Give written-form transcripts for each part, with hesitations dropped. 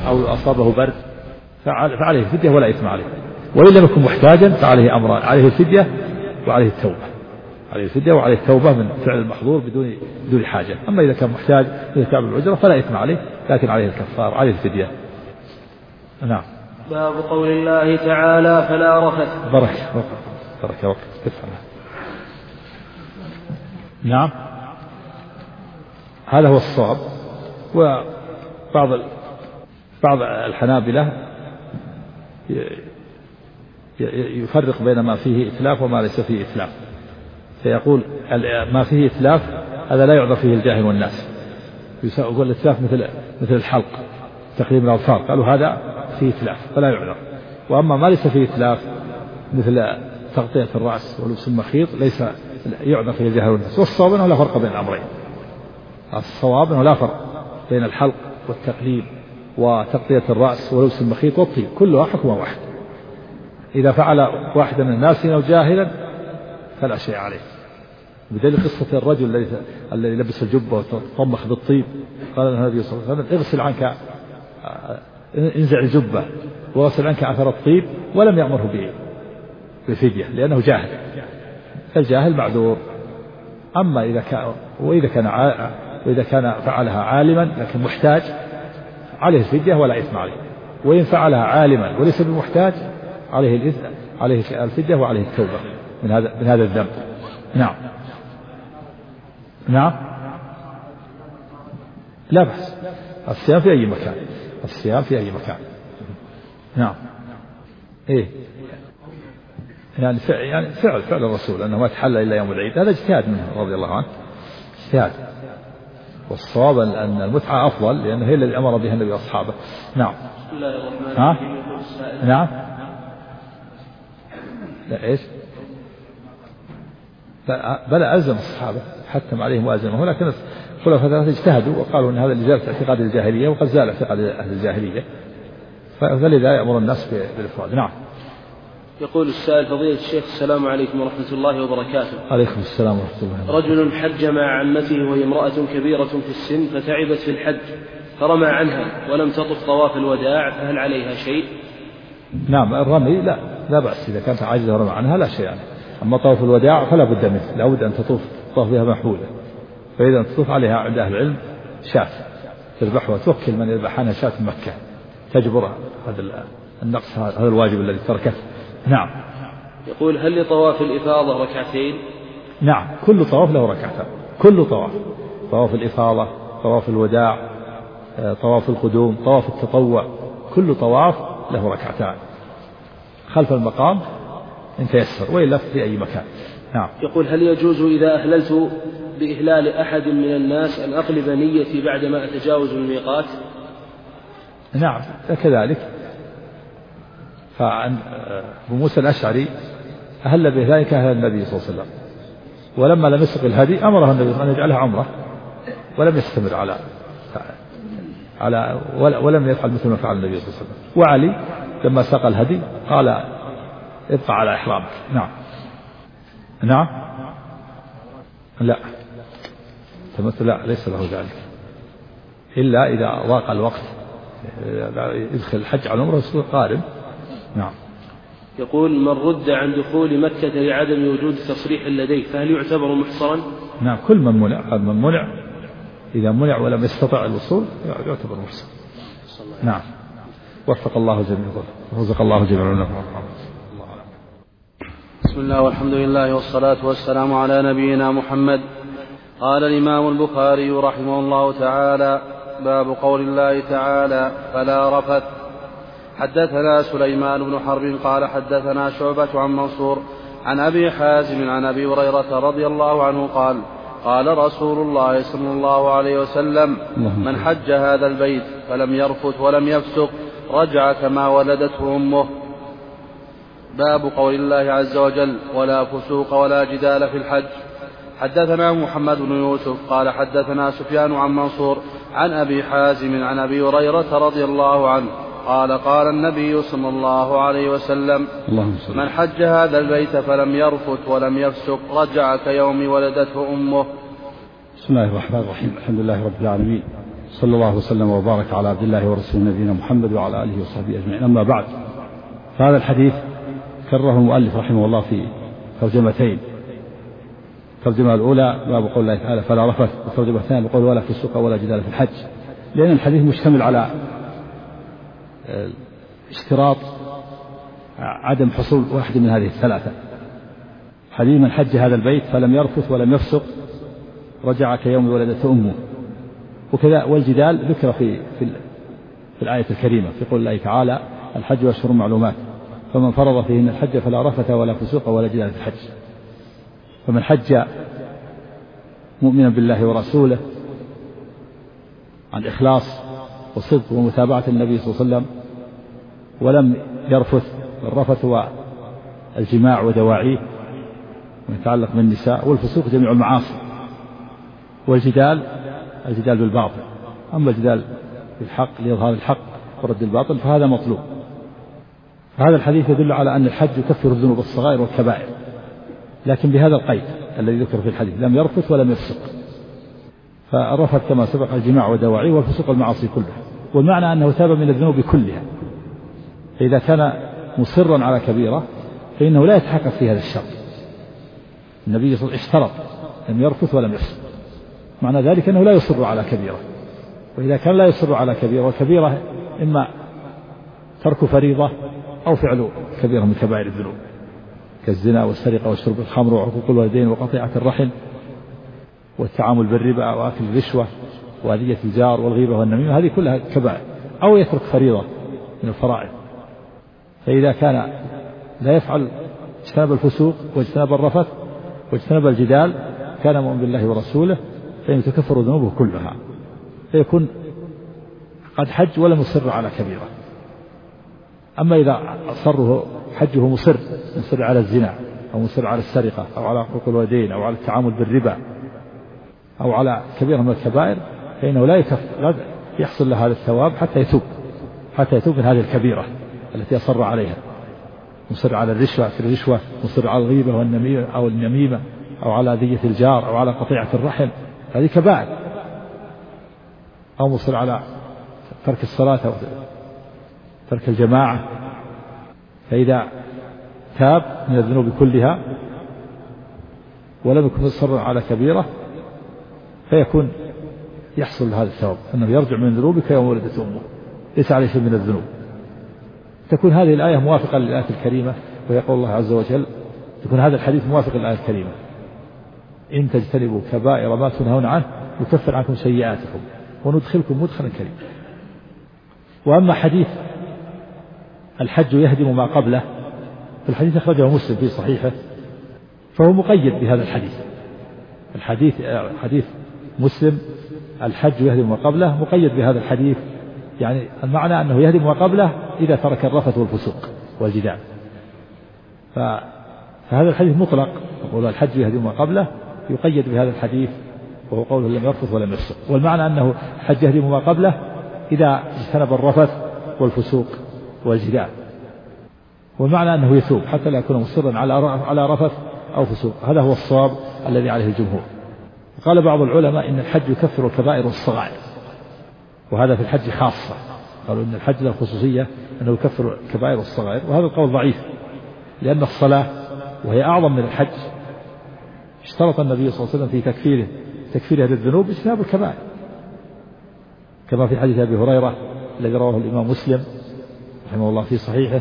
أو أصابه برد فعليه فدية ولا إثم عليه. وإن لم يكن محتاجا فعليه أمران: عليه الفدية وعليه التوبة. عليه الفدية وعليه التوبة من فعل المحظور بدون حاجة. أما إذا كان محتاج إلى تعب الأجرة فلا إثم عليه، لكن عليه الكفار، عليه الفدية. نعم. باب قول الله تعالى: فلا رفث. بركة وقت. نعم، هذا هو الصواب. وبعض الحنابلة يفرق بين ما فيه إتلاف وما ليس فيه إتلاف، فيقول ما فيه إتلاف هذا لا يعذر فيه الجاهل والناس. يقول الإتلاف مثل الحلق، تقليم الأظفار، قالوا هذا فيه إتلاف فلا يعذر. وأما ما ليس فيه إتلاف مثل تغطية الرأس ولبس المخيط ليس يعذر فيه الجاهل والناس. والصواب أنه لا فرق بين الأمرين. الصواب أنه لا فرق بين الحلق والتقليم وتغطية الرأس ولبس المخيط والطيب، كلها حكم واحد. إذا فعل واحد من الناس أو جاهلا فلا شيء عليه. بدليل قصة الرجل الذي لبس الجبة وطمخ بالطيب، قال النبي صلى الله عليه وسلم: اغسل عنك، انزع الجبة وغسل عنك أثر الطيب، ولم يأمره بفدية لأنه جاهل، فالجاهل معذور. أما وإذا كان فعلها عالما لكن محتاج عليه الفدية ولا إثم عليه. وإن فعلها عالما وليس بمحتاج عليه الفدية وعليه التوبة من هذا الذنب. نعم. لا بأس، الصيام في أي مكان. نعم. إيه يعني فعل الرسول أنه ما تحل إلا يوم العيد، هذا اجتهاد منه رضي الله عنه، اجتهاد. والصواب أن المتعة أفضل لأنه هي الذي أمر بها النبي وأصحابه. نعم. نعم. لا إيش؟ بل ألزم الصحابة، حتم عليهم وألزمهم، ولكن الخلفاء الثلاثة اجتهدوا وقالوا أن هذا لزالة اعتقاد الجاهلية، وقد زال اعتقاد أهل الجاهلية، فلذا يأمر الناس بالإفراد. نعم. يقول السائل: فضيلة الشيخ، السلام عليكم ورحمة الله وبركاته. عليكم السلام ورحمة الله وبركاته. رجل حج مع عمته وهي امرأة كبيرة في السن فتعبت في الحج فرمى عنها ولم تطف طواف الوداع، فهل عليها شيء؟ نعم، الرمي لا بأس إذا كانت عاجزة ورمى عنها لا شيء يعني. أما طواف الوداع فلا بد منه، لا بد أن تطوف بها محبولة. فإذا تطوف عليها عند أهل العلم شاة تذبحها وتوكل من يذبح عنها شاة مكة تجبر هذا النقص، هذا الواجب الذي تركته. نعم. يقول: هل لطواف الإفاضة ركعتين؟ نعم، كل طواف له ركعتان، كل طواف الإفاضة، طواف الوداع، طواف القدوم، طواف التطوع، كل طواف له ركعتان خلف المقام إن تيسر، وإلا في أي مكان. نعم. يقول: هل يجوز إذا أهللت بإهلال أحد من الناس أن أقلب نيتي بعدما أتجاوز الميقات؟ نعم كذلك. فعن أبو موسى الأشعري أهل بذلك أهل النبي صلى الله عليه وسلم، ولما لم يسق الهدي أمره النبي أن يجعلها عمرة، ولم يستمر على ولم يفعل مثل ما فعل النبي صلى الله عليه وسلم. وعلي لما سق الهدي قال: ابقى على إحرامك. نعم. لا ليس له ذلك إلا إذا ضاق الوقت، يدخل الحج على العمرة يصير قارن. نعم. يقول: من رد عن دخول مكة لعدم وجود تصريح لديه فهل يعتبر محصرا؟ نعم، كل من منع إذا منع ولم يستطع الوصول يعتبر محصر. نعم. وفق الله جميعا ورزق الله جميعا. بسم الله والحمد لله والصلاة والسلام على نبينا محمد. قال الإمام البخاري رحمه الله تعالى: باب قول الله تعالى: فلا رفث. حدثنا سليمان بن حرب قال حدثنا شعبة عن منصور عن أبي حازم عن أبي هريرة رضي الله عنه قال: قال رسول الله صلى الله عليه وسلم: من حج هذا البيت فلم يرفث ولم يفسق رجع كما ولدته أمه. باب قول الله عز وجل: ولا فسوق ولا جدال في الحج. حدثنا محمد بن يوسف قال حدثنا سفيان عن منصور عن أبي حازم عن أبي هريرة رضي الله عنه قال: قال النبي صلى الله عليه وسلم: من حج هذا البيت فلم يرفث ولم يفسق رجع كيوم ولدته أمه. بسم الله الرحمن الرحيم. الحمد لله رب العالمين، صلى الله وسلم وبارك على عبد الله ورسوله نبينا محمد وعلى آله وصحبه أجمعين. أما بعد، فهذا الحديث كرره المؤلف رحمه الله في ترجمتين. الترجمة الأولى باب قول الله تعالى فلا رفث، والترجمة الثانية بقول ولا فسوق ولا جدال في الحج، لأن الحديث مشتمل على اشتراط عدم حصول واحد من هذه الثلاثة. حديث من حج هذا البيت فلم يرفث ولم يفسق رجع كيوم ولدته أمه. وكذا والجدال ذكر في الآية الكريمة في قول الله تعالى الحج أشهر معلومات فمن فرض فيهن الحج فلا رفث ولا فسوق ولا جدال في الحج. فمن حج مؤمنا بالله ورسوله عن إخلاص وصدق ومتابعة النبي صلى الله عليه وسلم ولم يرفث، الرفث هو الجماع ودواعيه ويتعلق بالنساء، والفسوق جميع المعاصي، والجدال الجدال بالباطل. أما الجدال بالحق لإظهار الحق ورد الباطل فهذا مطلوب. فهذا الحديث يدل على أن الحج يكفر الذنوب الصغائر والكبائر، لكن بهذا القيد الذي ذكر في الحديث لم يرفث ولم يفسق. فالرفث كما سبق الجماع ودواعيه، والفسوق المعاصي كلها. والمعنى أنه تاب من الذنوب كلها. فإذا كان مصرا على كبيرة فإنه لا يتحقق في هذا الشرط. النبي صلى الله عليه وسلم اشترط لم يرفث ولم يفسق، معنى ذلك أنه لا يصر على كبيرة. وإذا كان لا يصر على كبيرة، وكبيرة إما ترك فريضة أو فعل كبيرة من كبائر الذنوب كالزنا والسرقة وشرب الخمر وعقوق الوالدين وقطيعة الرحم والتعامل بالربا وأكل الرشوة وأذية الجار والغيبة والنميمة، هذه كلها كبائر. أو يترك فريضة من الفرائض. فإذا كان لا يفعل اجتناب الفسوق واجتناب الرفث واجتناب الجدال كان مؤمن بالله ورسوله فإنه تكفر ذنوبه كلها، فيكون قد حج ولم يصر على كبيرة. أما إذا أصره حجه مصر على الزنا أو مصر على السرقة أو على حقوق الوالدين أو على التعامل بالربا أو على كبيرة من الكبائر فإنه لا يحصل له هذا الثواب حتى يتوب من هذه الكبيرة التي أصر عليها. مصر على الرشوة، مصر على الغيبة والنميمة أو النميمة أو على أذية الجار أو على قطيعة الرحم، هذه كبائر. أو مصر على ترك الصلاة أو ترك الجماعة. فإذا تاب من الذنوب كلها ولم يكن مصرا على كبيرة فيكون يحصل هذا الثواب، أنه يرجع من ذنوبك يوم ولدته أمه، ليس عليه شيء من الذنوب. تكون هذه الآية موافقة للآية الكريمة، ويقول الله عز وجل تكون هذا الحديث موافق للآية الكريمة إن تجتنبوا كبائر ما تنهون عنه يكفر عنكم سيئاتكم وندخلكم مدخلا كريما. وأما حديث الحج يهدم ما قبله، في الحديث أخرجه مسلم في صحيحه، فهو مقيد بهذا الحديث. حديث مسلم الحج يهدم ما قبله مقيد بهذا الحديث، يعني المعنى أنه يهدم ما قبله إذا ترك الرفث والفسوق والجدال. فهذا الحديث مطلق، يقول الحج يهدم ما قبله يقيد بهذا الحديث وهو قوله لم يرفث ولم يفسق. والمعنى أنه الحج يهدم ما قبله إذا اجتنب الرفث والفسوق والجدال، والمعنى أنه يتوب حتى لا يكون مصرا على رفث أو فسوق. هذا هو الصواب الذي عليه الجمهور. قال بعض العلماء إن الحج يكفر الكبائر والصغائر، وهذا في الحج خاصة. قالوا إن الحج له خصوصية أنه يكفر الكبائر والصغائر، وهذا القول ضعيف، لأن الصلاة وهي أعظم من الحج اشترط النبي صلى الله عليه وسلم في تكفير هذه الذنوب اجتناب الكبائر، كما في حديث أبي هريرة الذي رواه الإمام مسلم رحمه الله في صحيحه: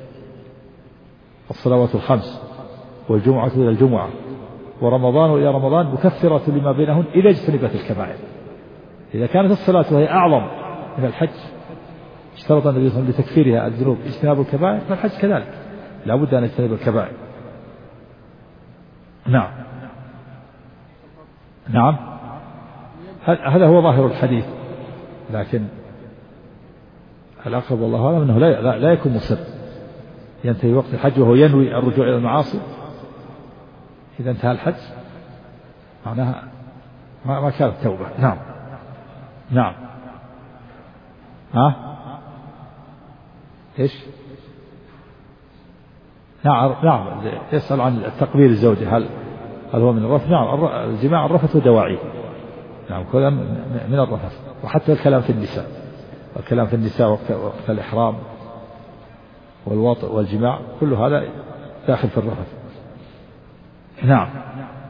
الصلوات الخمس والجمعة إلى الجمعة ورمضان إلى رمضان مكفرة لما بينهن إذا اجتنبت الكبائر. إذا كانت الصلاة وهي أعظم من الحج اشترط النبي صلى الله عليه وسلم لتكفيرها الذنوب اجتناب الكبائر، فالحج كذلك لا بد أن يجتنب الكبائر. نعم هذا هو ظاهر الحديث، لكن الأقرب والله أعلم أنه لا يكون مصر، ينتهي وقت الحج وهو ينوي الرجوع إلى المعاصي. إذا انتهى الحج معناها ما كانت توبة. نعم إيش؟ نعم يسأل عن تقبيل الزوجة هل هو من الرفث؟ نعم الجماع الرفث ودواعيه، نعم كلها من الرفث. وحتى الكلام في النساء، الكلام في النساء وقت الإحرام والوطء والجماع كل هذا داخل في الرفث. نعم.